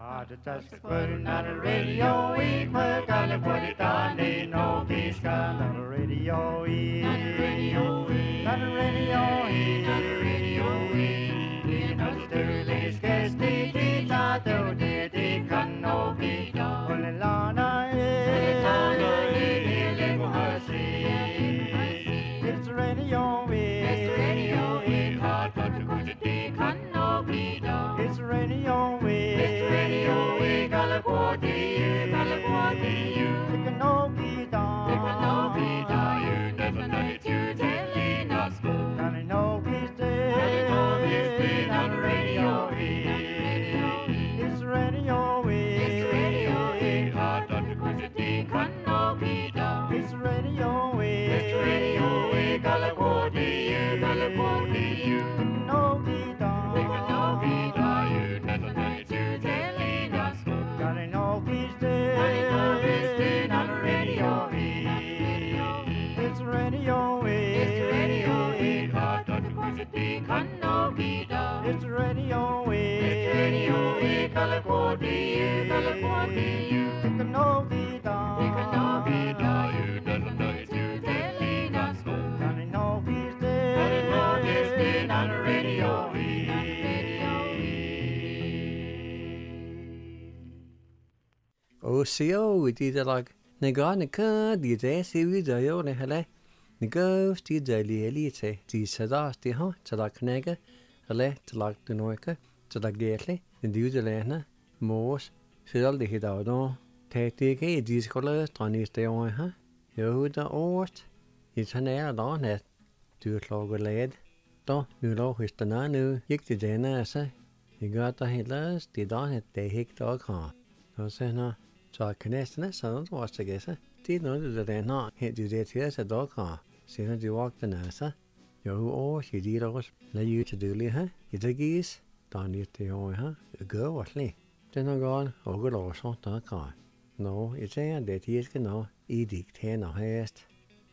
Just putting on the radio, we gotta put it on, ain't no peace on the radio, on the radio, on the radio, on the radio, in Australia's guest, they thought they can no be done. Well, Lana, it's radio, it's radio, hard but the good they can no be done. It's radio, it's radio, California, California, they can no be done. They can no be done. You never know it, you telling us more. And I know he's dead, on the radio, it's radio, it's radio, hard but the good they can no be done. It's radio, California, California, no be done. They can no be done. You never know it, you telling us more. God, I know he's dead. I know he's dead on the radio. It's radio, it's radio, hard but the good they can no be done. It's radio, California, California, they can no be done. They can no be done. You never know it, you telling us more. God, I know he's dead. I know he's dead on the radio. Osio utidalag naganika di desi video ne hele negos di daily elite di sadas di ha tadak nega hele talag de noika tadag getli in di udelena mos sidal di hidado te ke di skola trani ste on ha yoda ort itana da net du kloger led da nu lo histana nu gik di dena asa igata helas di da net de hik dog ha så sena så knæstene sådan var det gæse. Det noget der den helt det til at dog har. Siden de walkte næse. Jo år de der også. Lad jo til det her. Det gis. Der nyt det år her. Gør ordentligt. Den er godt og går også der kan. Nå, jeg siger det de skal nå i diktater hast.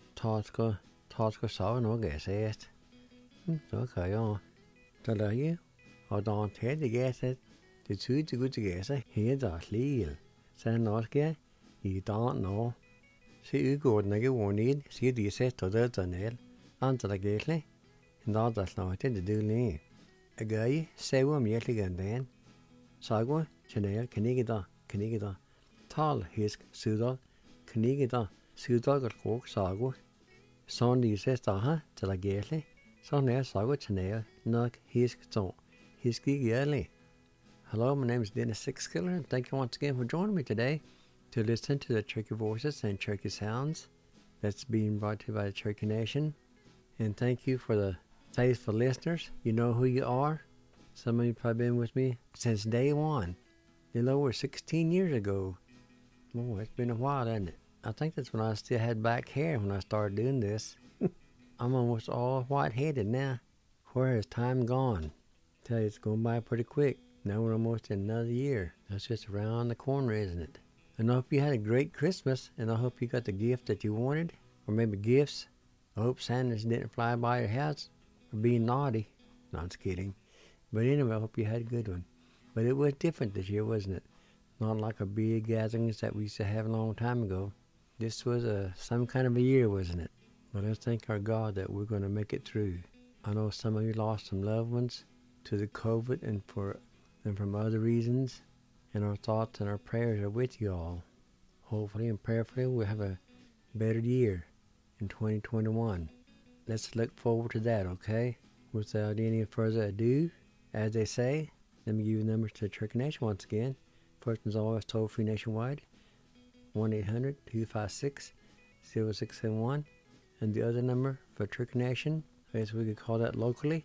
Tasker så noget gæst. Så kan jeg. Der er jo og der er det gæse. Det tyder det godt gæse. Her der lige. Sen norske I dag nå. Se udgården ikke vågnid, sier de sett og død ned. Andre gætlig. En dag der slår til det dødlige. Jeg gøy, se om hjertelig den. Sago, kjenner, knigida. Tal, hisk, sudal, knigida. Sudal og kåk, sago. Sånn de sett da til det gætlig. Sånn sago, kjenner, nok, hisk, så. Hisk ikke gjerlig. Hello, my name is Dennis Sixkiller, and thank you once again for joining me today to listen to the Cherokee Voices and Cherokee Sounds that's being brought to you by the Cherokee Nation. And thank you for the faithful listeners. You know who you are. Some of you probably been with me since day one. You know, over 16 years ago. Oh, it's been a while, hasn't it? I think that's when I still had back hair when I started doing this. I'm almost all white-headed now. Where has time gone? Tell you, it's going by pretty quick. Now we're almost in another year. That's just around the corner, isn't it? And I hope you had a great Christmas, and I hope you got the gift that you wanted, or maybe gifts. I hope Santa's didn't fly by your house for being naughty. No, I'm just kidding. But anyway, I hope you had a good one. But it was different this year, wasn't it? Not like a big gatherings that we used to have a long time ago. This was some kind of a year, wasn't it? But let's thank our God that we're going to make it through. I know some of you lost some loved ones to the COVID and from other reasons, and our thoughts and our prayers are with you all. Hopefully and prayerfully we'll have a better year in 2021. Let's look forward to that, okay? Without any further ado, as they say, let me give you the numbers to the Cherokee Nation once again. First one's always toll-free nationwide, 1-800-256-0671. And the other number for Cherokee Nation, I guess we could call that locally,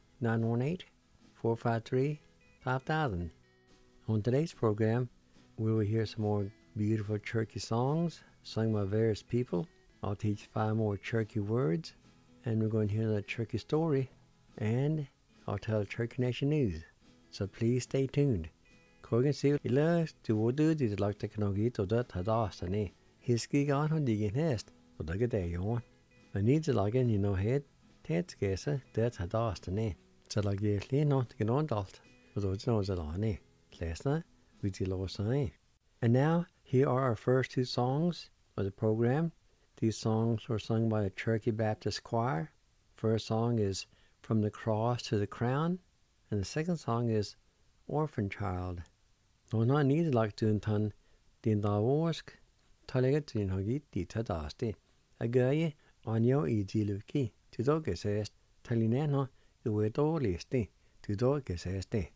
918-453-5000. On today's program, we will hear some more beautiful Cherokee songs sung by various people. I'll teach 5 more Cherokee words, and we're going to hear the Cherokee story, and I'll tell Cherokee Nation news. So please stay tuned. Kogan sier I løs til hvor du dit lagt teknologi til det hadastane. Hiski gan han digin hest, og det er jo. Men ni til lagen I nå het, tetskese det hadastane. Så lag jeg lige nå til alt, og det er noe til lane. Lesna, Vijilosai. And now, here are our first two songs of the program. These songs were sung by the Cherokee Baptist Choir. First song is From the Cross to the Crown, and the second song is Orphan Child. No na need like doing ton din da worsk talega tin hogi dita dasti. Agaye on yo ijiluki to dog says talinano uedo listi to dog says de.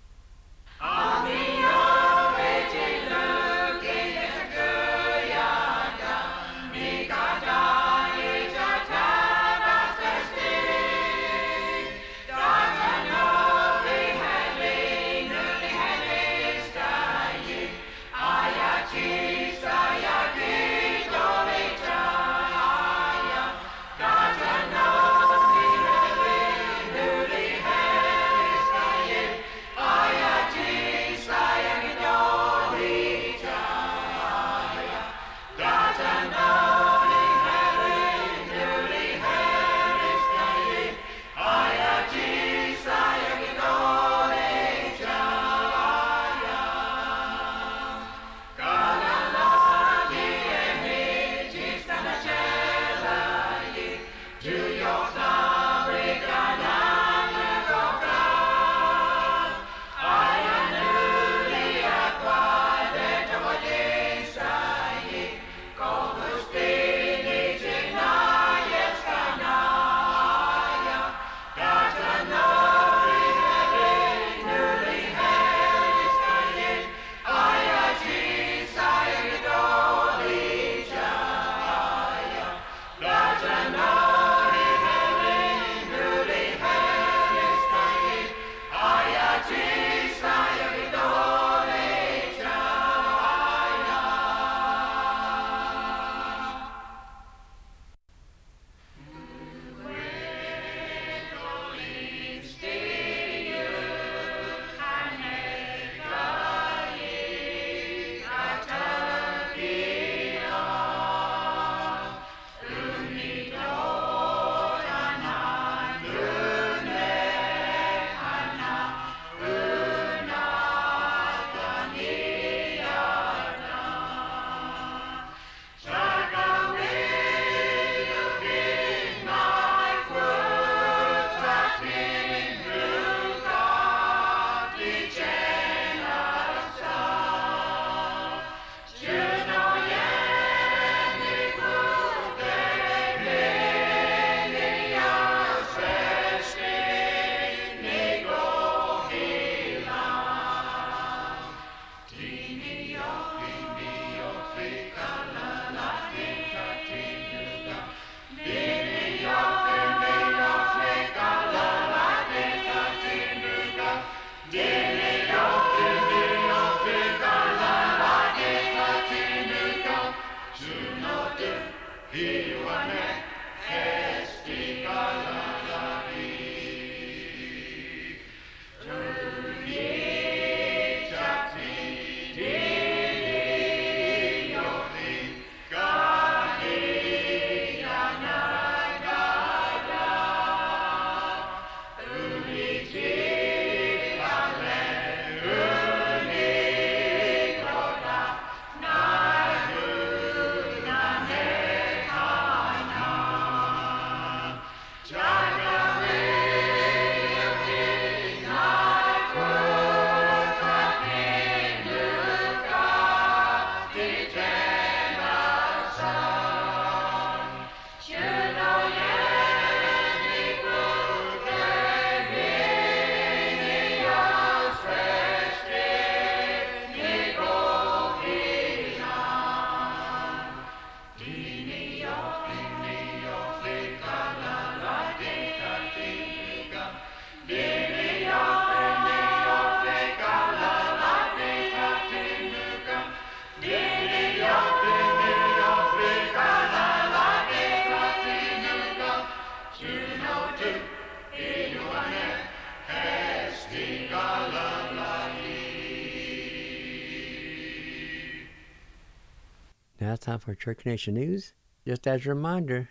Now it's time for Church Nation News. Just as a reminder,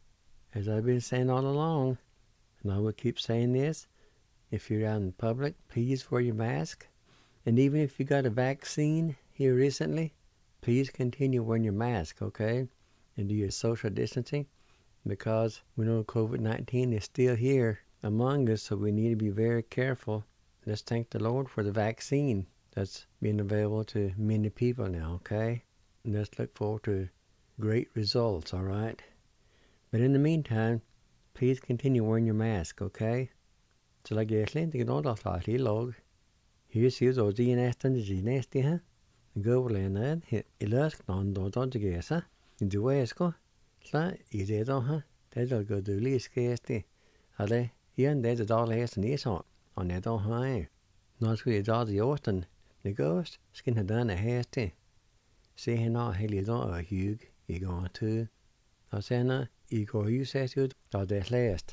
as I've been saying all along, and I will keep saying this, if you're out in public, please wear your mask. And even if you got a vaccine here recently, please continue wearing your mask, okay? And do your social distancing, because we know COVID-19 is still here among us, so we need to be very careful. Let's thank the Lord for the vaccine that's being available to many people now, okay? And let's look forward to great results, all right? But in the meantime, please continue wearing your mask, okay? So like Ashley, the Lord of our log. Here's you or the nasty nasty, huh? Go land it last non don't guess, huh? In the way it's go. So is it on, huh? That'll go to least casty. Ale, here and there's a dollar has an east on that on high. Not really all the Austin. The ghost skin had done a hasty. Say he not Haley don't a hug, he gone too. I say no, he go you says you or that last.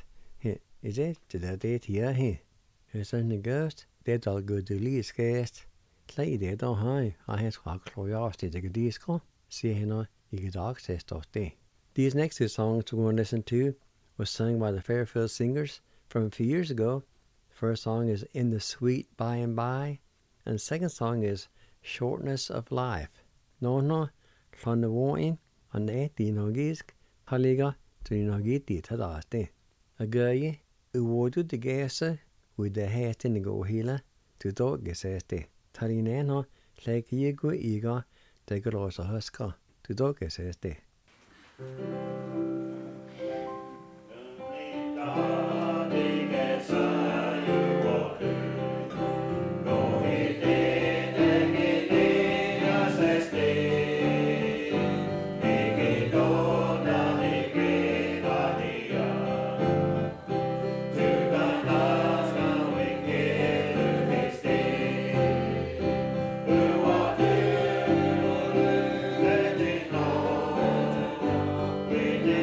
Is it to that date here, he? It's on the ghost, that'll go to least cast. Play that on high, I has got curiosity to get disco. See he not, you get access to day. These next two songs we're going to listen to was sung by the Fairfield Singers from a few years ago. First song is In the Sweet By and By, and the second song is Shortness of Life. No, from the warning on the Dinogisk, Haliga to Dinogiti Tadaste. A guy who would do the gas with the hat in the go healer to dog geseste. Tarinano, like ye go eager, take a loss of husker to dog geseste. We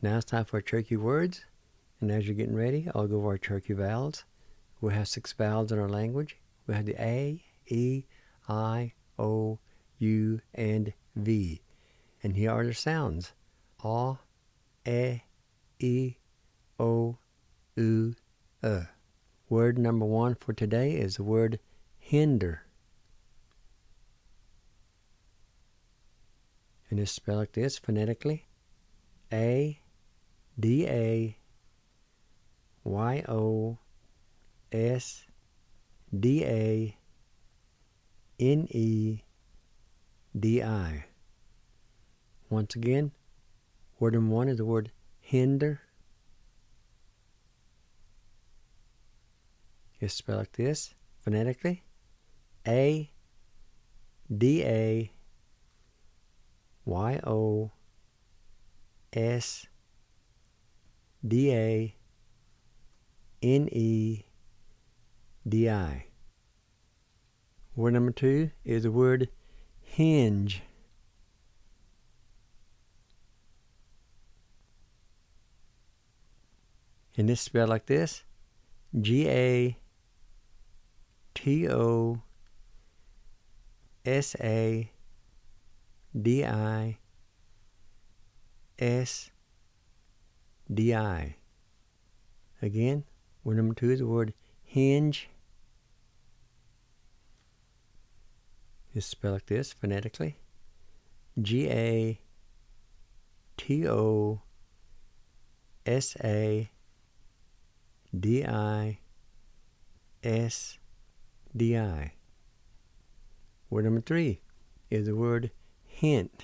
Now it's time for our Cherokee words. And as you're getting ready, I'll go over our Cherokee vowels. We have 6 vowels in our language. We have the A, E, I, O, U, and V. And here are the sounds. A, E, O, U, Word number 1 for today is the word hinder. And it's spelled like this phonetically. A-D-A-Y-O-S-D-A-N-E-D-I. Once again, word number 1 is the word hinder. It's spelled like this phonetically. A-D-A-Y-O-S-D-A-N-E-D-I. Word number 2 is the word hinge. And it's spelled like this. G-A-T-O-S-A-D-I-S-D-I. Again, word number 2 is the word hinge. It's spelled like this phonetically. G-A-T-O-S-A-D-I-S-D-I. Word number 3 is the word hint.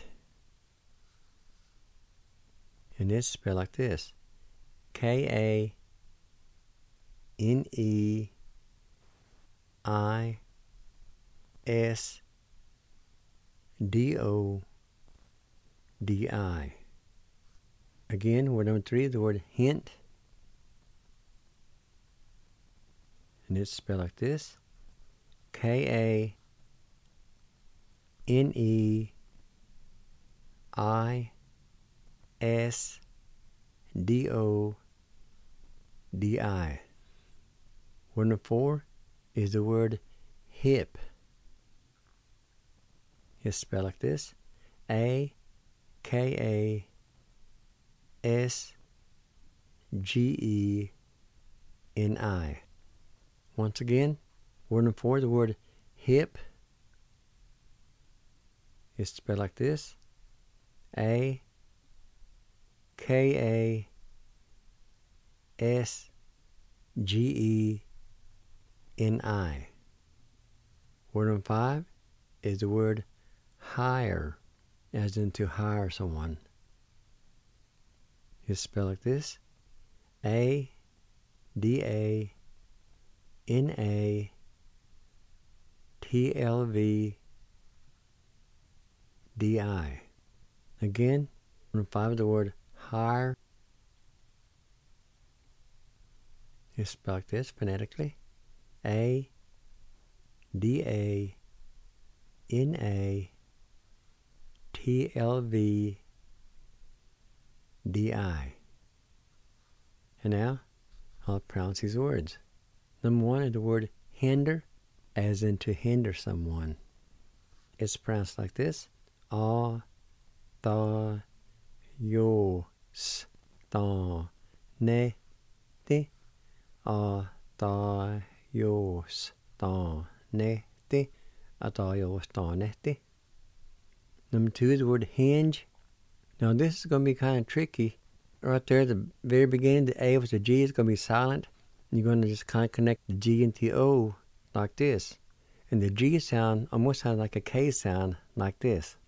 And it's spelled like this. K-A-N-E-I-S-D-O-D-I. Again, word number 3 is the word hint. And it's spelled like this. K-A-N-E-I-S-D-O-D-I. Word number 4 is the word hip. It's spelled like this. A-K-A-S-G-E-N-I. Once again, word number 4 is the word hip. It's spelled like this. A-K-A-S-G-E-N-I. Word number 5 is the word hire, as in to hire someone. It's spelled like this. A-D-A-N-A-T-L-V-D-I. Again, number 5 is the word hire. It's spelled like this phonetically. A-D-A-N-A-T-L-V-D-I. And now, I'll pronounce these words. Number 1 is the word hinder, as in to hinder someone. It's pronounced like this. A-ta-yo-s-ta-ne-ti. A-ta-yo-s-ta-ne-ti. A-ta-yo-s-ta-ne-ti. Number 2 is the word hinge. Now this is going to be kind of tricky. Right there at the very beginning, the A with the G is going to be silent. You're going to just kind of connect the G and the O like this. And the G sound almost sounds like a K sound like this.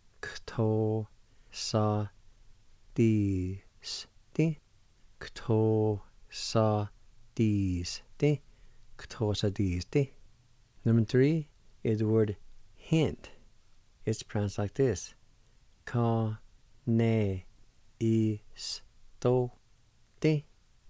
Kto-sa-dis-ti. Kto-sa-dis-ti. Kto-sa-dis-ti. Number 3 is the word hint. It's pronounced like this. Ka-ne-is-to-ti.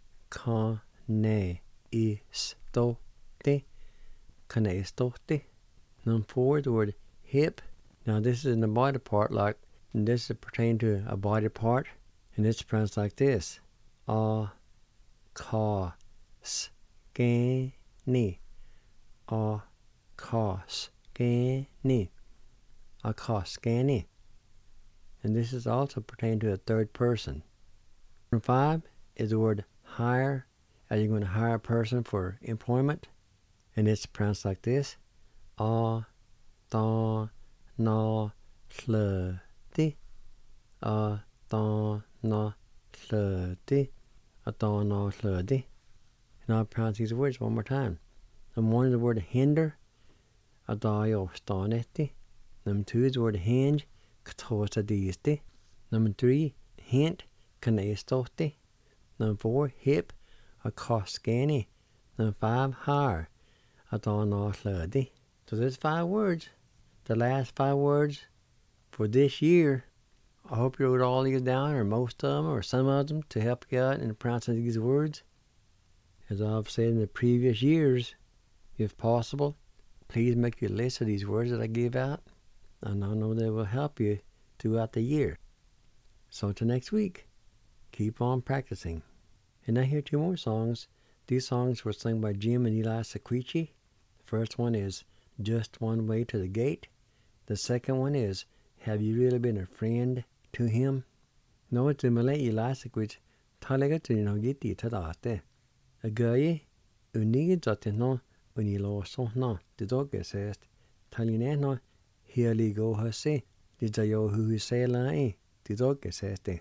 Ka-ne-is-to-ti. Ka-ne-is-to-ti. Number 4 is the word hip. Now this is in the body part, like, and this is pertaining to a body part. And it's pronounced like this. A ka s ge ni. A ka s ge ni. A ka s ge ni. And this is also pertaining to a third person. Number 5 is the word hire. Are you going to hire a person for employment? And it's pronounced like this. A ta na hl di. A ta na hl di. A ta na hl di. And I'll pronounce these words one more time. Number 1 is the word hinder. A da yo staneti. Number 2 is the word hinge. Ktosa. Number 3, hint, kanestoti. Number 4, hip, a koskani. Number 5, hire, a donahladi. So there's 5 words. The last 5 words for this year. I hope you wrote all these down, or most of them, or some of them, to help you out in pronouncing these words. As I've said in the previous years, if possible, please make a list of these words that I give out. And I know they will help you throughout the year. So until next week, keep on practicing. And I hear 2 more songs. These songs were sung by Jim and Eli Sequici. The first one is Just One Way to the Gate. The second one is Have You Really Been a Friend to Him? No, it's Malay Eli Sequici. Talaga to no giti tadate. A guy unigi jatino unilo so no. The dog says Talineno. Here go her say, did you who say lie? The dog says they.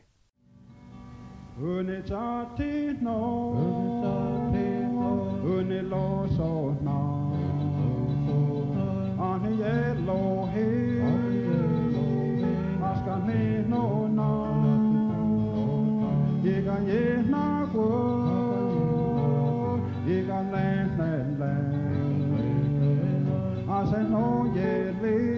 Unitati no, unilo so no, on the yellow hay, Ascani no no, Yiga ye na go, Yiga land, I say no ye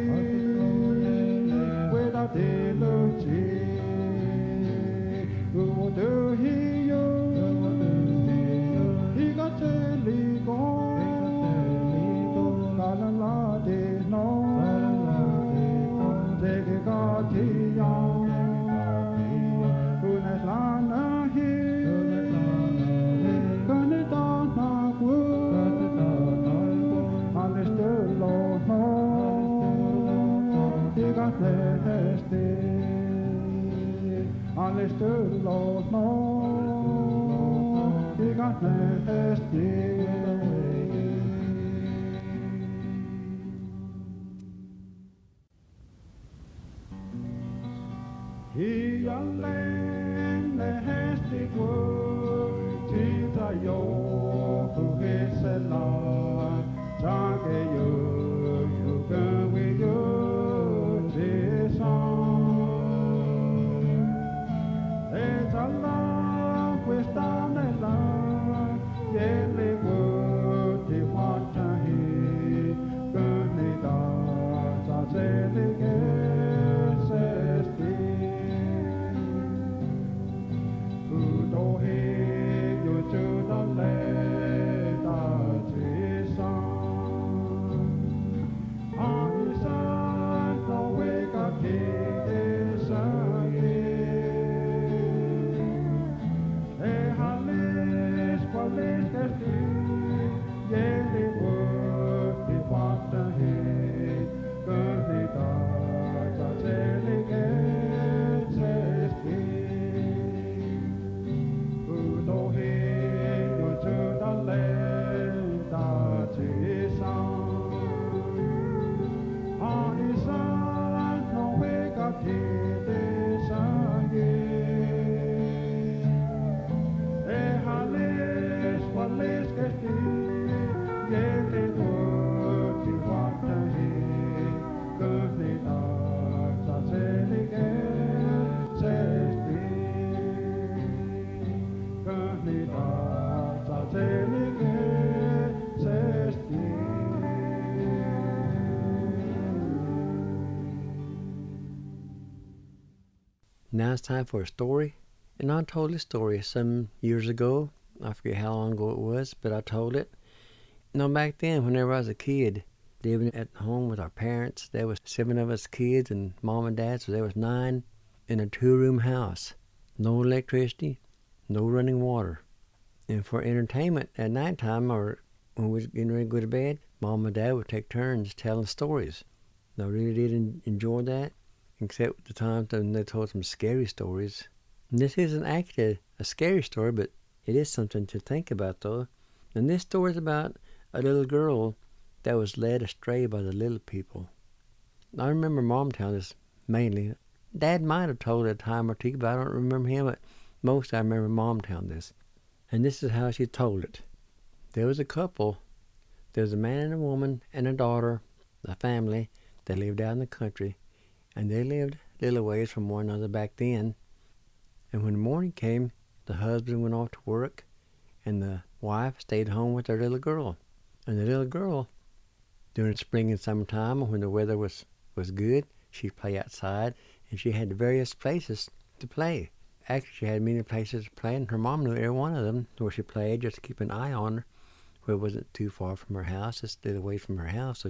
who do he you? He got to go. La la la de no. Take a got he young. Who has lana he? Gonna down na wood. Understood Lord no. He got nasty. Understood, Lord, no, he got nasty. He a land nasty word, Tita yo, who is a lot, Chage you can with you, this song. Allah, questa nella, yele vuoti quantahi, gönida, zazelige sesti. Udohi, yujuda leda tisan. Anisan, no weka kidesan. Now it's time for a story. And I told this story some years ago. I forget how long ago it was, but I told it. Now back then, whenever I was a kid, living at home with our parents, there was 7 of us kids and mom and dad, so there was 9 in a 2-room house. no electricity, no running water. And for entertainment at nighttime or when we was getting ready to go to bed, Mom and Dad would take turns telling stories. And I really did enjoy that, except the times when they told some scary stories. And this isn't actually a scary story, but it is something to think about, though. And this story is about a little girl that was led astray by the little people. I remember Mom telling this mainly. Dad might have told it a time or two, but I don't remember him. But most I remember Mom telling this. And this is how she told it. There was a couple. There was a man and a woman and a daughter, a family that lived out in the country. And they lived a little ways from one another back then. And when the morning came, the husband went off to work, and the wife stayed home with their little girl. And the little girl, during spring and summertime, when the weather was good, she'd play outside, and she had various places to play. Actually, she had many places to play, and her mom knew every one of them where she played, just to keep an eye on her, where it wasn't too far from her house, just stayed away from her house,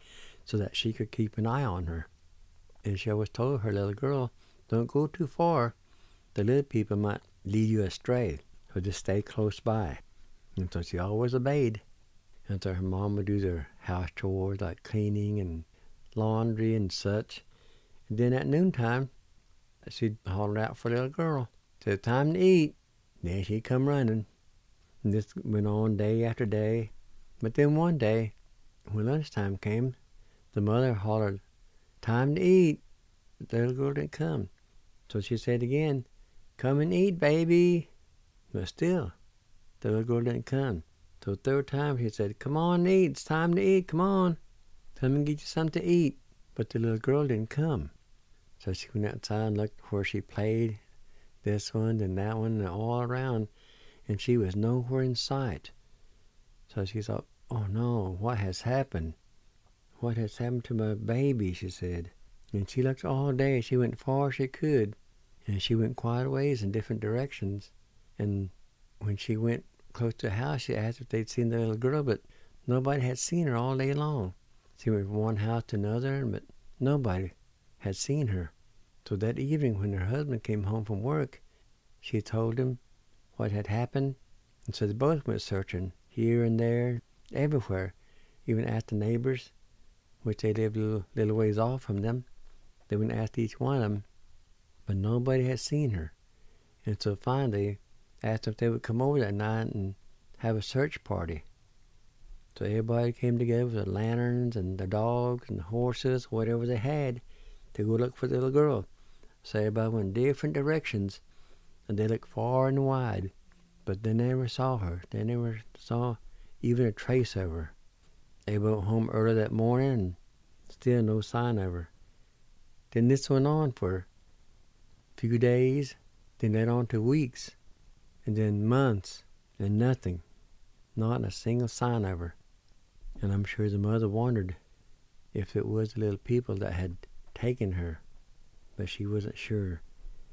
so that she could keep an eye on her. And she always told her little girl, don't go too far. The little people might lead you astray, so just stay close by. And so she always obeyed. And so her mom would do their house chores like cleaning and laundry and such. And then at noontime, she'd holler out for the little girl. Said, time to eat. Then she'd come running. And this went on day after day. But then one day, when lunchtime came, the mother hollered, time to eat. The little girl didn't come. So she said again, come and eat, baby. But still, the little girl didn't come. So the third time she said, come on, eat. It's time to eat. Come on. Come and get you something to eat. But the little girl didn't come. So she went outside and looked where she played, this one and that one and all around, and she was nowhere in sight. So she thought, oh no, what has happened? What has happened to my baby, she said. And she looked all day. She went far as she could, and she went quite a ways in different directions. And when she went close to the house, she asked if they'd seen the little girl, but nobody had seen her all day long. She went from one house to another, but nobody had seen her. So that evening when her husband came home from work, she told him what had happened. And so they both went searching here and there, everywhere, even asked the neighbors, which they lived a little ways off from them. They went and asked each one of them, but nobody had seen her. And so finally asked if they would come over that night and have a search party. So everybody came together with the lanterns and the dogs and the horses, whatever they had, to go look for the little girl. So everybody went in different directions, and they looked far and wide, but they never saw her. They never saw even a trace of her. They went home early that morning, and still no sign of her. Then this went on for a few days, then led on to weeks, and then months, and nothing. Not a single sign of her. And I'm sure the mother wondered if it was the little people that had taken her, but she wasn't sure.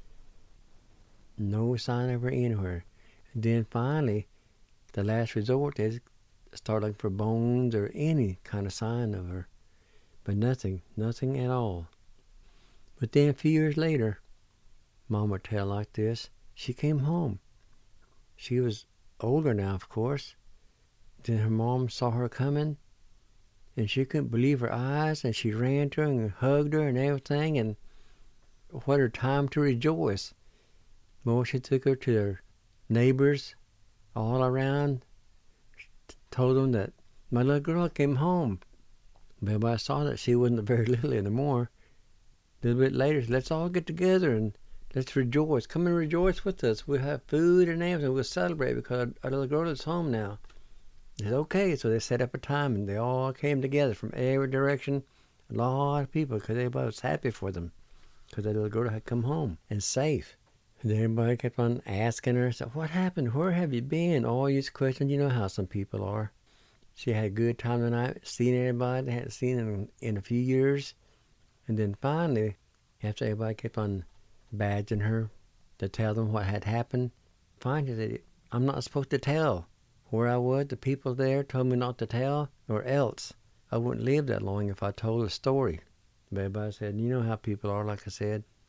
No sign of her anywhere. And then finally, the last resort, they started looking for bones or any kind of sign of her, but nothing at all. But then a few years later, Mom would tell like this, she came home. She was older now, of course. Then her mom saw her coming, and she couldn't believe her eyes, and she ran to her and hugged her and everything, and what a time to rejoice. Well, she took her to her neighbors all around, told them that my little girl came home. But everybody saw that she wasn't very little anymore. A little bit later, said, let's all get together and let's rejoice. Come and rejoice with us. We'll have food and everything. We'll celebrate because our little girl is home now. They said, okay. So they set up a time, and they all came together from every direction. A lot of people, because everybody was happy for them, because that little girl had come home and safe. And everybody kept on asking her, so, what happened? Where have you been? All these questions. You know how some people are. She had a good time tonight, seeing everybody they hadn't seen in a few years. And then finally, after everybody kept on badgering her to tell them what had happened, finally they said, I'm not supposed to tell where I was. The people there told me not to tell, or else I wouldn't live that long if I told a story. But everybody said, you know how people are, like I said.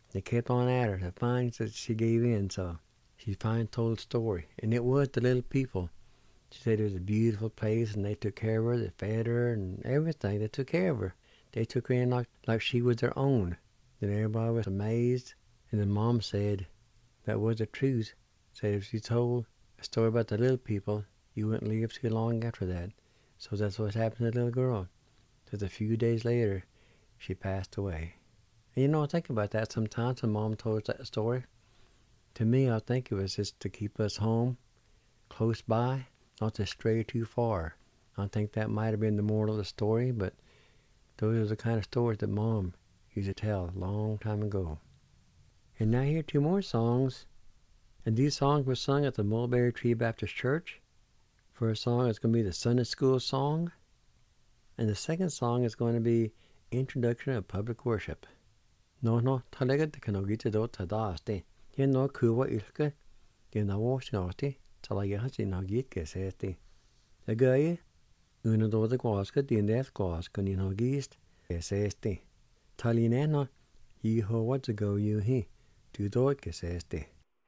They kept on at her to find that she gave in, so she finally told the story. And it was the little people. She said it was a beautiful place, and they took care of her. They fed her and everything. They took care of her. They took her in like she was their own. Then everybody was amazed. And then Mom said that was the truth. Said if she told a story about the little people, you wouldn't live too long after that. So that's what happened to the little girl. Just a few days later, she passed away. And you know, I think about that sometimes when Mom told us that story. To me, I think it was just to keep us home, close by, not to stray too far. I think that might have been the moral of the story, but those are the kind of stories that Mom used to tell a long time ago. And now here are 2 more songs. And these songs were sung at the Mulberry Tree Baptist Church. First song is going to be the Sunday School song. And the second song is going to be Introduction of Public Worship. No, talaga de kanogita do tadaste. Ye no kuwa ilka, ye na wash nati, talaga hasi nagit gesesti. The guy, una do the guaska, the net guaska, ni nagist, gesesti. Talinena, ye ho what to go you he, to do it gesesti.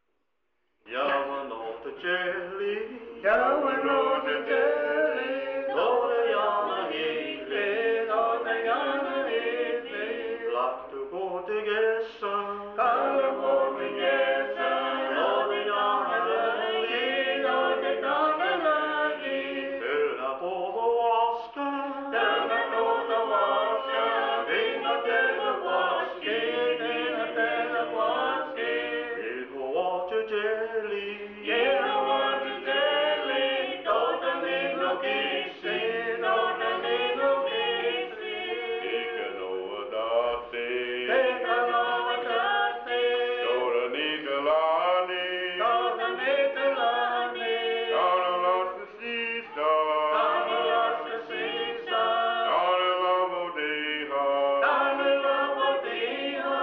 Yawa no the jelly, Yawa no the jelly, no the yana hile, no the yana hile. Black to go to get some, color go to get some, no the yana lily, no the yana lily. Turna todo waska, turna todo waska, vina tela waski, vina tela waski. Water jelly, yeah, water jelly, totally no kissy, totally no kissy. Take a no dusty, take a no dusty, Dora Nicolani, Dora Nicolani, Dora lost the seesaw, Dora lost the seesaw, Dora love Odeha, Dora love Odeha.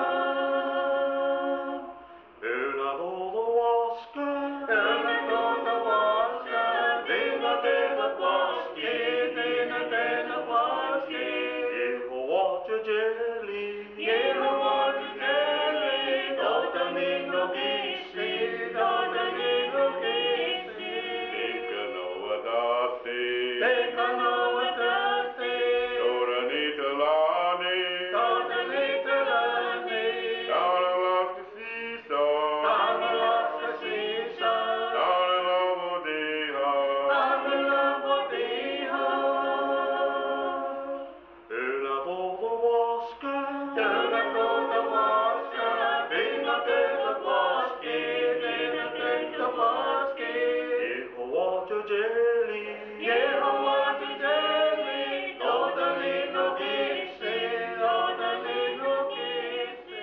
Jelly, yeah, water jelly, totally no kissy, totally no kissy. Take a no dusty, take a no dusty, Dora Nicolani, Dora Nicolani, Dora lost the seesaw, Dora lost the seesaw, Dora love Odeha, Dora love Odeha. Water jelly, yeah, water jelly, totally no kissy, totally no kissy.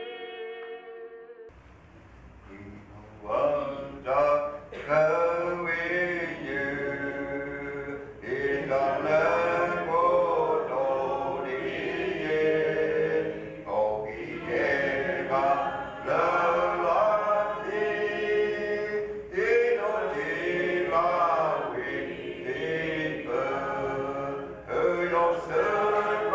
One dark with you is on the boat, oh, yeah, oh, yeah, the Lord, he knows he loves me, but your son,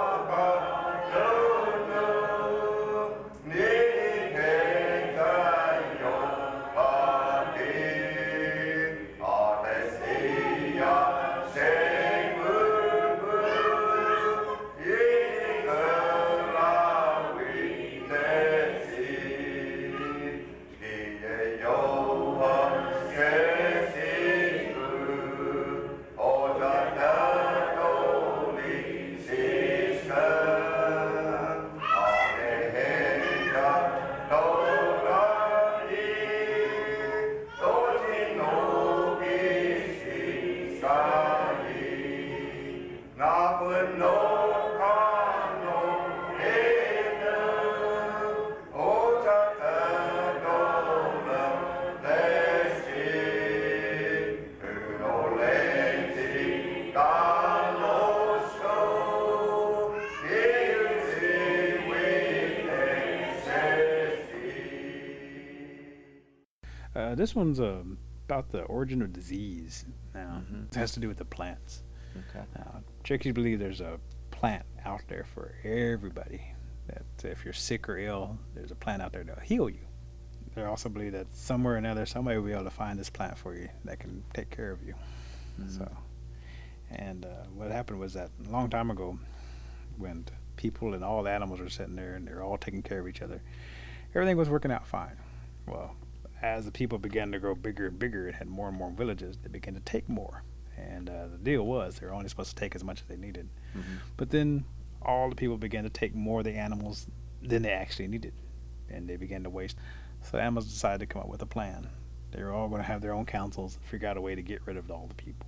This one's about the origin of disease. Now, it has to do with the plants. Okay. Now, Cherokees believe there's a plant out there for everybody that if you're sick or ill, there's a plant out there that'll heal you. They also believe that somewhere or another, somebody will be able to find this plant for you that can take care of you. So, and what happened was that a long time ago, when people and all the animals were sitting there and they're all taking care of each other, everything was working out fine. Well, as the people began to grow bigger and bigger and had more and more villages, they began to take more. And the deal was they were only supposed to take as much as they needed. But then all the people began to take more of the animals than they actually needed, and they began to waste. So the animals decided to come up with a plan. They were all going to have their own councils and figure out a way to get rid of all the people.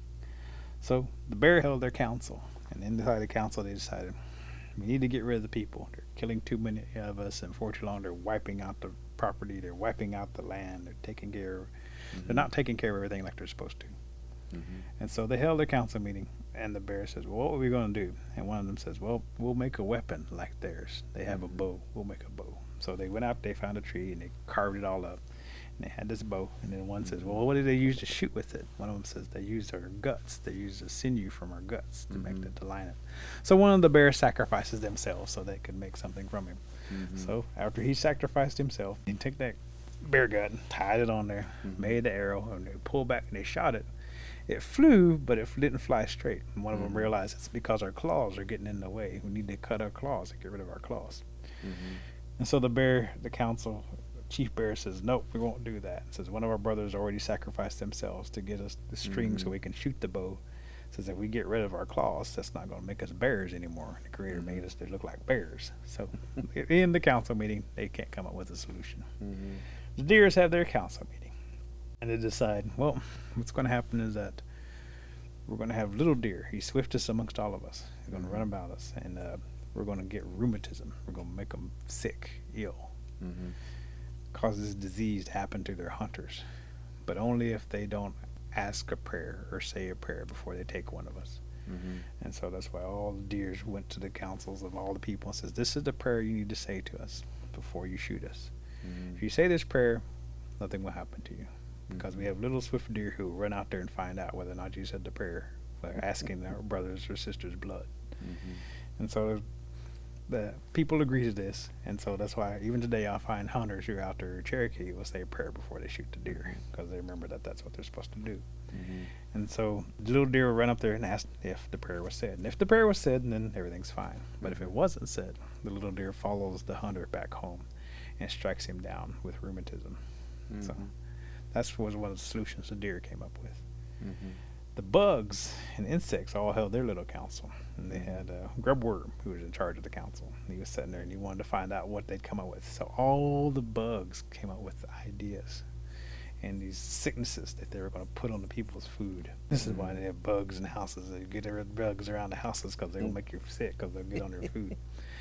So the bear held their council, and inside the council they decided, we need to get rid of the people. They're killing too many of us, and for too long they're wiping out the property, they're wiping out the land, they're taking care of, they're not taking care of everything like they're supposed to. And so they held a council meeting, and the bear says, well, what are we going to do? And one of them says, well, we'll make a weapon like theirs. They have a bow. We'll make a bow. So they went out, they found a tree, and they carved it all up. And they had this bow. And then one says, well, what did they use to shoot with it? One of them says, they used our guts. They used the sinew from our guts to make that, to line it. So one of the bears sacrifices themselves so they could make something from him. So after he sacrificed himself, he took that bear gut and tied it on there, made the arrow, and they pulled back and they shot it. It flew, but it didn't fly straight. And one of them realized it's because our claws are getting in the way. We need to cut our claws and get rid of our claws. And so the council, chief bear says, nope, we won't do that. Says one of our brothers already sacrificed themselves to get us the string so we can shoot the bow. Says if we get rid of our claws, that's not going to make us bears anymore. The creator made us to look like bears. So in the council meeting, they can't come up with a solution. The deers have their council meeting. And they decide, well, what's going to happen is that we're going to have little deer. He's swiftest amongst all of us. He's going to run about us. And we're going to get rheumatism. We're going to make them sick, ill. Cause this disease to happen to their hunters. But only if they don't ask a prayer or say a prayer before they take one of us. And so that's why all the deers went to the councils of all the people and says, this is the prayer you need to say to us before you shoot us. If you say this prayer, nothing will happen to you. Because we have little swift deer who run out there and find out whether or not you said the prayer by asking our brothers or sisters' blood. And so the people agree to this, and so that's why even today I find hunters who are out there, Cherokee, will say a prayer before they shoot the deer, because they remember that that's what they're supposed to do. And so the little deer will run up there and ask if the prayer was said. And if the prayer was said, then everything's fine. But if it wasn't said, the little deer follows the hunter back home and strikes him down with rheumatism. So that was one of the solutions the deer came up with. The bugs and insects all held their little council. And they had Grubworm, who was in charge of the council. And he was sitting there and he wanted to find out what they'd come up with. So all the bugs came up with ideas and these sicknesses that they were going to put on the people's food. This is why they have bugs in houses. They get rid of bugs around the houses because they will make you sick because they'll get on your food.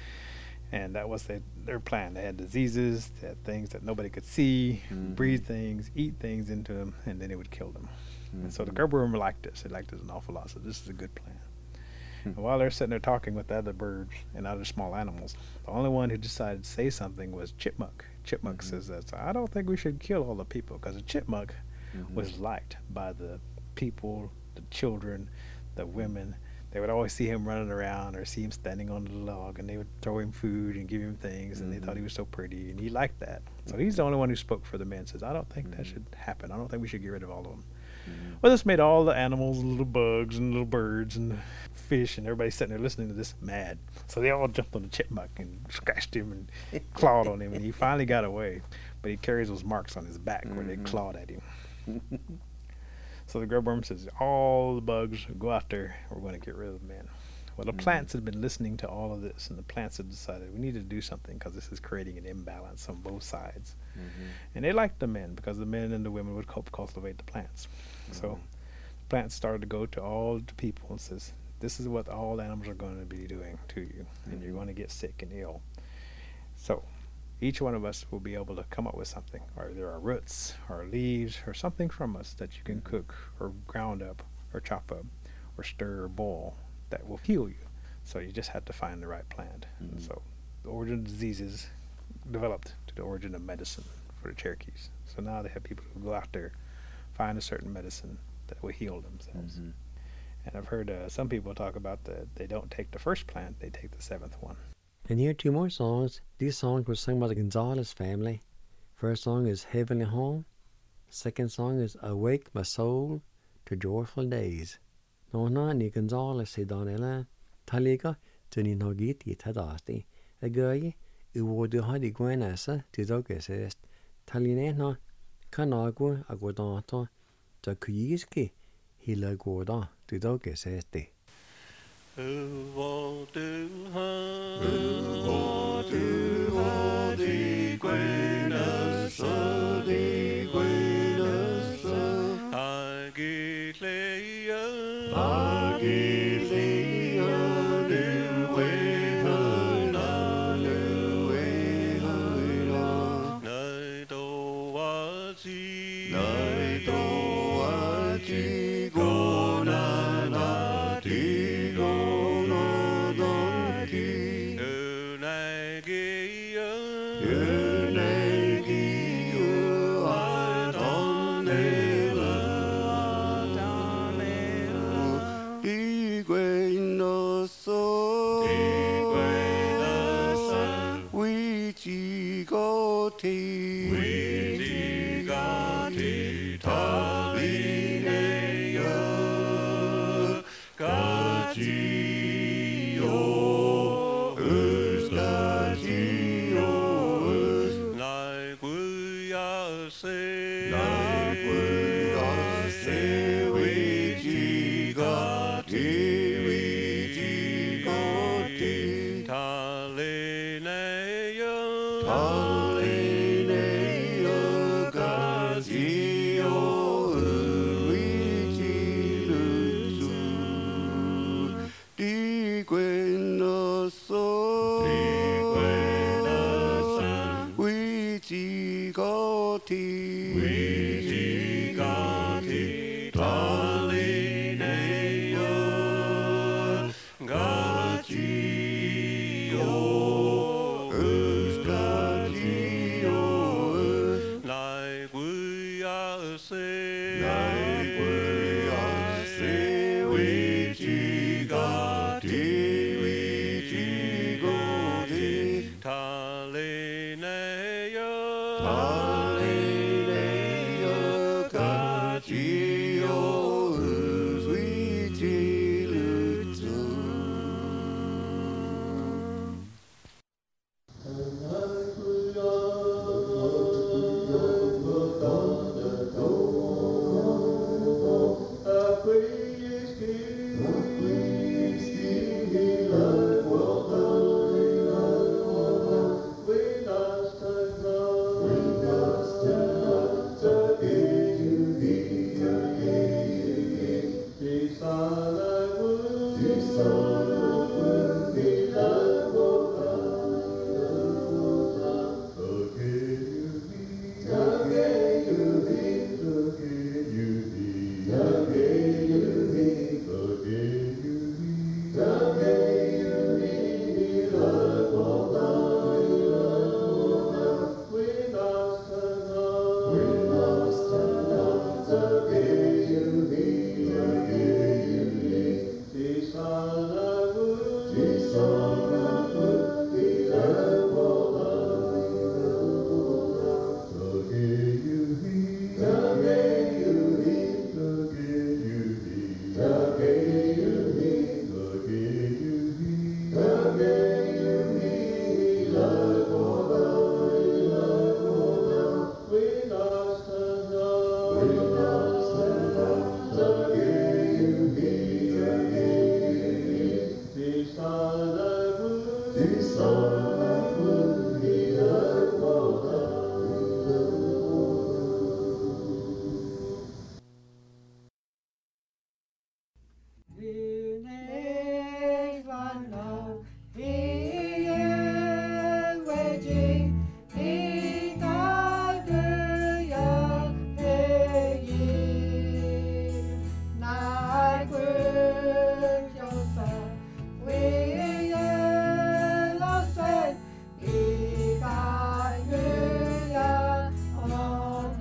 And that was their plan. They had diseases, they had things that nobody could see, breathe things, eat things into them, and then it would kill them. And so the Grubworm liked this. They liked this an awful lot. So this is a good plan. And while they're sitting there talking with the other birds and other small animals, the only one who decided to say something was Chipmunk. Chipmunk says that, I don't think we should kill all the people, because a chipmunk was liked by the people, the children, the women. They would always see him running around or see him standing on the log, and they would throw him food and give him things, and they thought he was so pretty, and he liked that. So he's the only one who spoke for the men, says, I don't think that should happen. I don't think we should get rid of all of them. Well, this made all the animals and little bugs and little birds and fish and everybody sitting there listening to this mad. So they all jumped on the chipmunk and scratched him and clawed on him, and he finally got away. But he carries those marks on his back where they clawed at him. So the Grubworm says, all the bugs go out there, we're going to get rid of the men. Well, the plants had been listening to all of this, and the plants had decided we need to do something because this is creating an imbalance on both sides. And they liked the men because the men and the women would cultivate the plants. So the plants started to go to all the people and says, this is what all animals are going to be doing to you, and you're going to get sick and ill. So each one of us will be able to come up with something, or there are roots or leaves or something from us that you can cook or ground up or chop up or stir or boil that will heal you. So you just have to find the right plant. And so the origin of diseases developed to the origin of medicine for the Cherokees. So now they have people who go out there, find a certain medicine that will heal themselves. And I've heard some people talk about that they don't take the first plant, they take the seventh one. And here are two more songs. These songs were sung by the Gonzalez family. First song is Heavenly Home. Second song is Awake My Soul to Joyful Days. Nona ni Gonzalez si Donella. Taliga tuni nogit I tadasti. A guy who do hadi guenasa to dogesest. Talinena kanagua aguadanto. Da kuyiski hila guada to dogesesti. Who want to the greatness of the greatness of Agilea,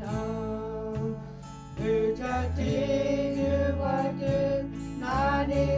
Nani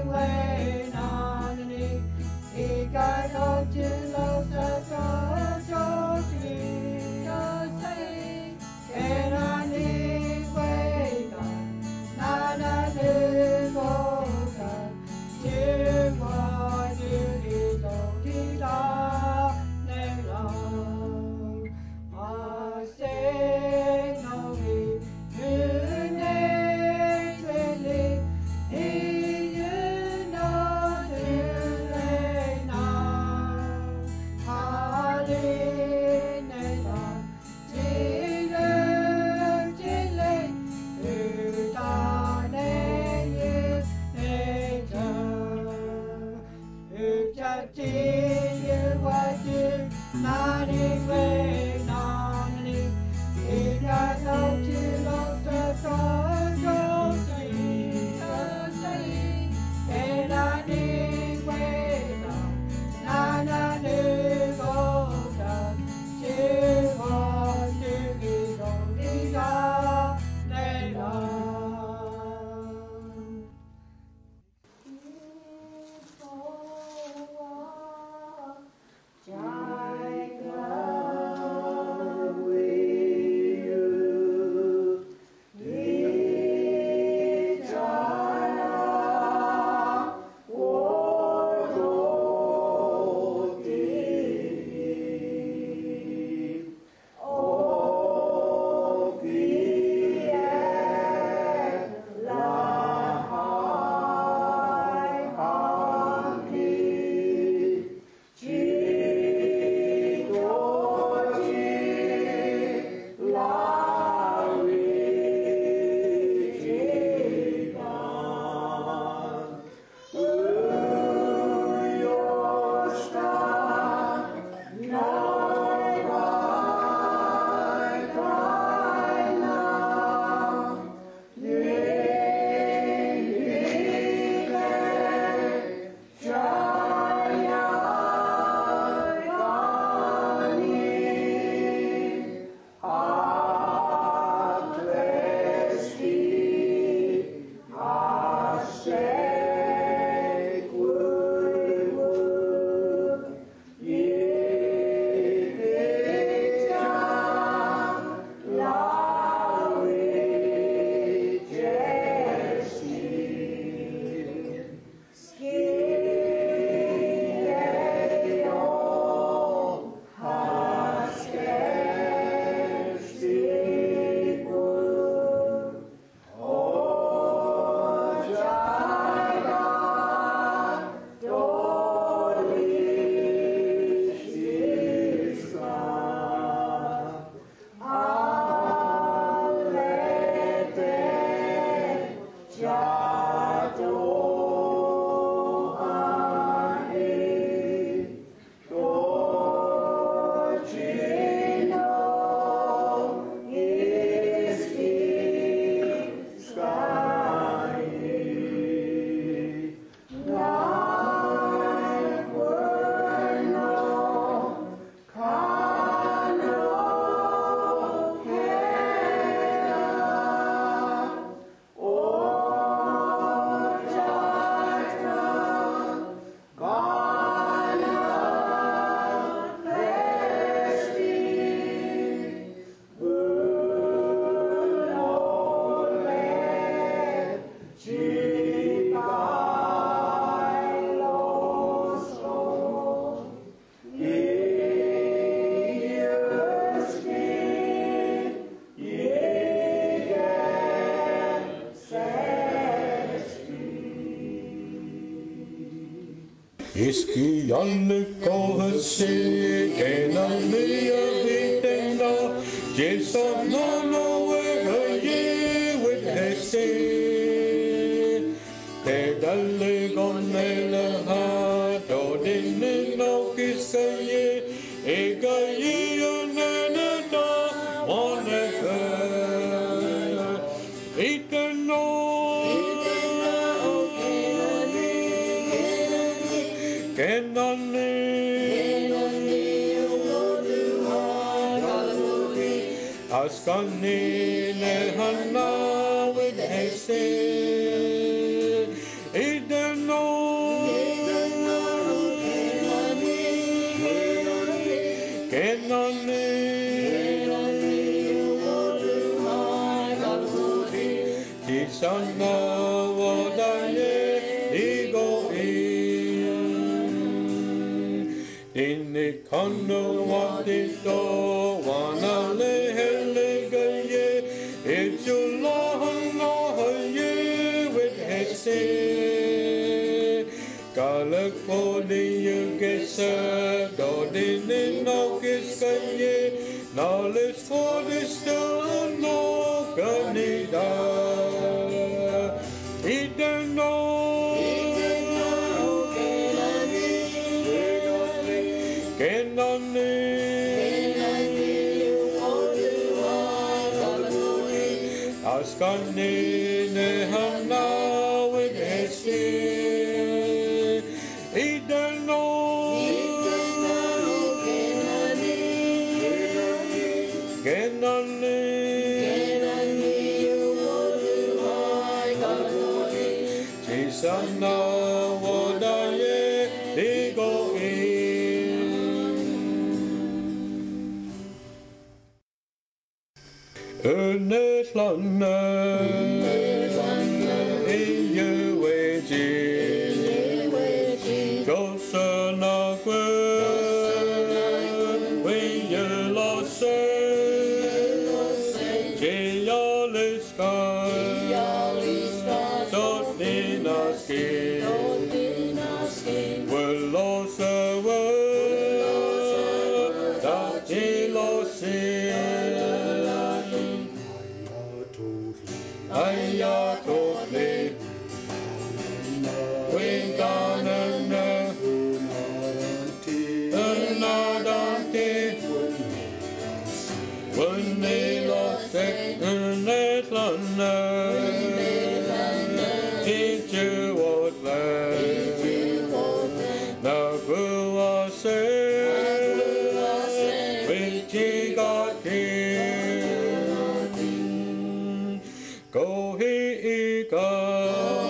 Iski Yannika Hasi, Kenalia Vitenda, Jason Nono with Hesi, Pedale Gonella Hato, Dinino Kisaye, Egaye, Nana, one Askani Nehana with Hesi, Ideno, Kenani, Tisana Wadaye, Igo Inikano Wadito, Wanale. It's your long you with Hesse. California gets a dodin in August. Knowledge for the still no Canada. It don't know. Askani Nehana with Hesi, Ideno, Kenani, Chisana Wadaye, Igo Örneslanda Iyeweji Josanakwe Weyelase Jeyaliska Dotinaski Welosewe Datilosi Ayatole, Winganana, Unadante, when they lost it, Netlana, Teacher was there, Nabua said, when she got here. Go he go,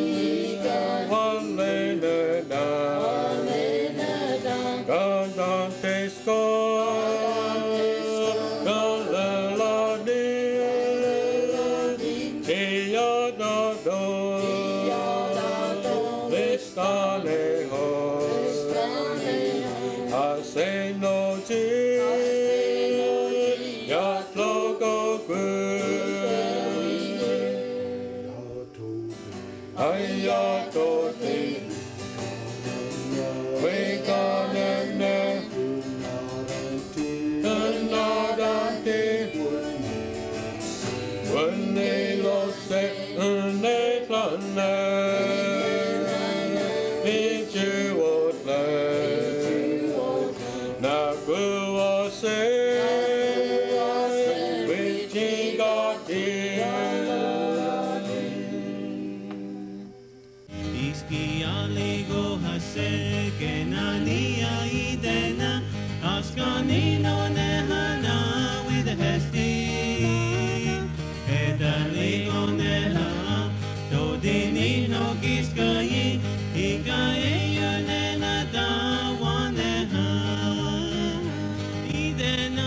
Walena da, Gandante sko, Galela di, Tia da do, Listane ho, Ase no ji, Yatlo go good. Ayatote, Wekanene, Unadante, when they lost it, Netlana, Ichi would lay, Nagua say, which he got here. Aligo hase kenania idena askani no nehana with hesti edali oneha dodini no giskai ikaye yonena da waneha idena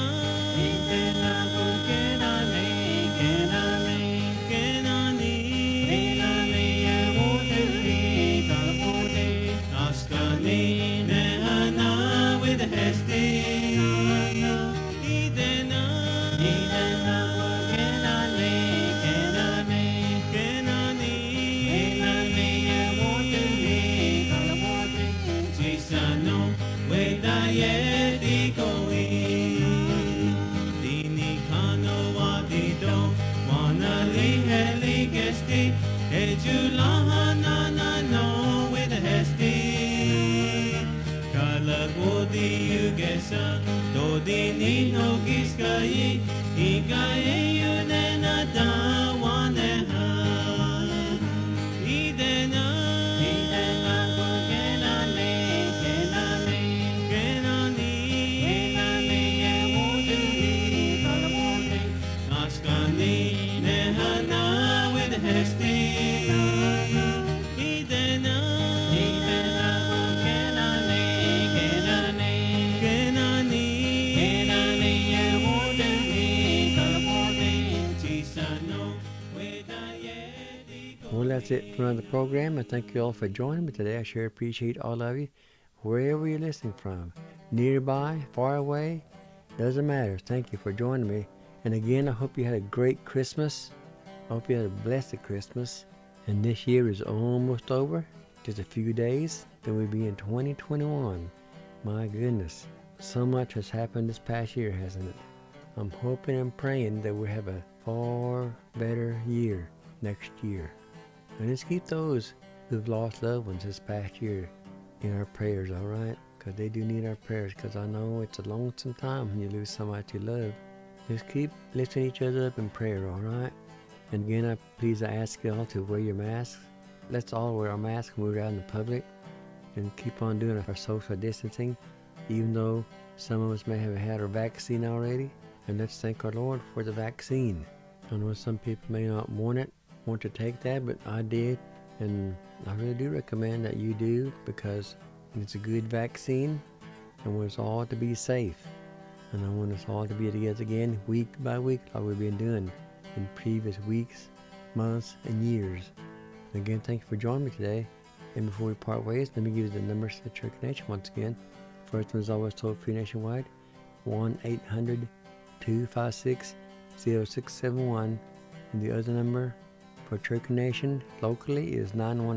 Kenani, that's it for another program. I thank you all for joining me today. I sure appreciate all of you, wherever you're listening from, nearby, far away, doesn't matter. Thank you for joining me. And again, I hope you had a great Christmas. I hope you had a blessed Christmas. And this year is almost over. Just a few days, then we'll be in 2021. My goodness, so much has happened this past year, hasn't it? I'm hoping and praying that we'll have a far better year next year. And let's keep those who've lost loved ones this past year in our prayers, all right? Because they do need our prayers, because I know it's a lonesome time when you lose somebody you love. Just keep lifting each other up in prayer, all right? And again, I ask you all to wear your masks. Let's all wear our masks when we're out in the public and keep on doing our social distancing, even though some of us may have had our vaccine already. And let's thank our Lord for the vaccine. I know some people may not want to take that, but I did. And I really do recommend that you do, because it's a good vaccine and want us all to be safe. And I want us all to be together again week by week like we've been doing in previous weeks, months, and years. Again, thank you for joining me today. And before we part ways, let me give you the numbers to the Church Nation once again. First one is always toll free nationwide, 1-800-256-0671. And the other number for Church Nation locally is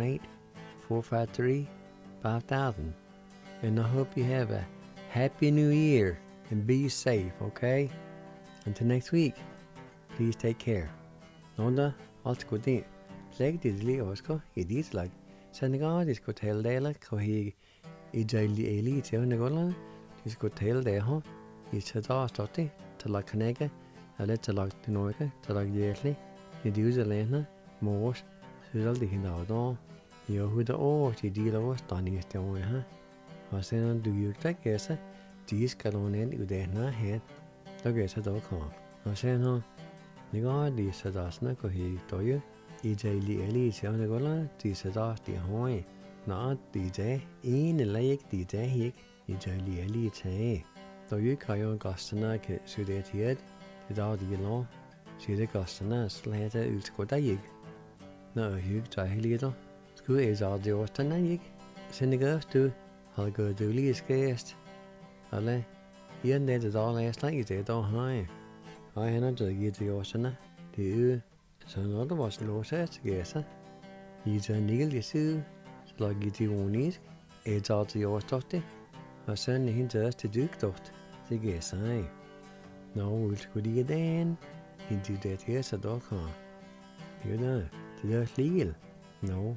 918-453-5000. And I hope you have a happy new year and be safe, okay? Until next week, please take care. Nonda, alt good day. Leg did Lee Oscar, he did like Senegal is go tell there like he daily elite on the gola. He's go tell there, huh? He's a dog starting to like Canega, a letter like the Norca, to like yearly. The dues a lena, most, so the Hindao. You who the oh, the dealer was done is the way, huh? I said, do you take guess? These colonel you there not head. The guess at all come. I said, no. The guard is a dasna go he to you. EJ Elise on the gola, this is off the hoy. Not DJ, in a lake DJ hick, EJ Elite. Though you cayon Gostana, so that he had, the dog the law, see the Gostana, slater, it's got a yig. No, you try a little. School is all the Ostana yig. Send the girls to, I'll go to Lee's guest. Alle, here and there is all last like you did, don't high. I had not to get the Ostana, the you. Så når der var slåsat til gæster, I tager nikkel i side, så lager I til unisk, et tager til overstofte, og sådan er hende også til dygtoft til gæster. Når vi skulle lige dagen, hende det til så der kan. Jo da, det er sligel. Nå,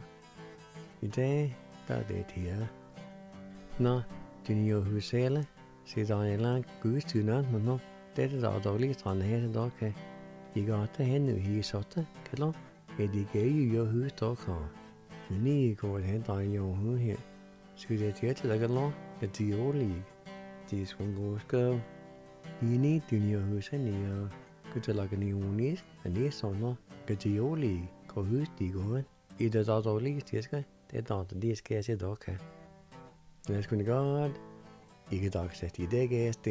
i dag, der er det her. Nå, det nye husale, så der er en lang gudstyrnad, men nå, det er der dårligt strand her, der kan. I got the hen he sotta, Kello, Eddie gave you who talk on. You need go ahead on your who here. So that yet like a law, at the old league. This one goes go. You need to know who's in the good like a new one and this or not, get the old league, go who's the going. Either that or least this guy, they don't this case a dog. Let's go to God. You get access to the guest.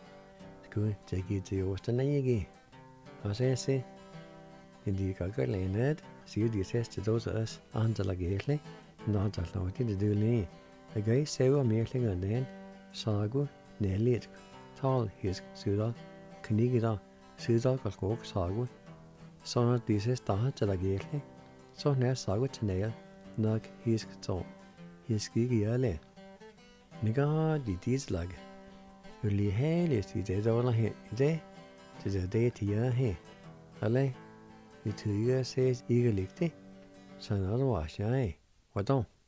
Good, take it to your stanage. Og så se, en de kan gøre lænet, siger de ses til dos os, andre lagæsle, når der slår det dølle. Jeg gør selv mere længere den, sagu, nærligt, tal, hisk, sydal, knigger, sydal og skog, sagu. Så når de ses der til lagæsle, så nær sagu til nær, nok hisk så, hisk ikke gjørle. Nikker de tidslag. Jo lige helst i det dårlige her i dag, det er det til jer her. Alle, vi tyder ses ikke ligge, så når du var jeg. Hvordan?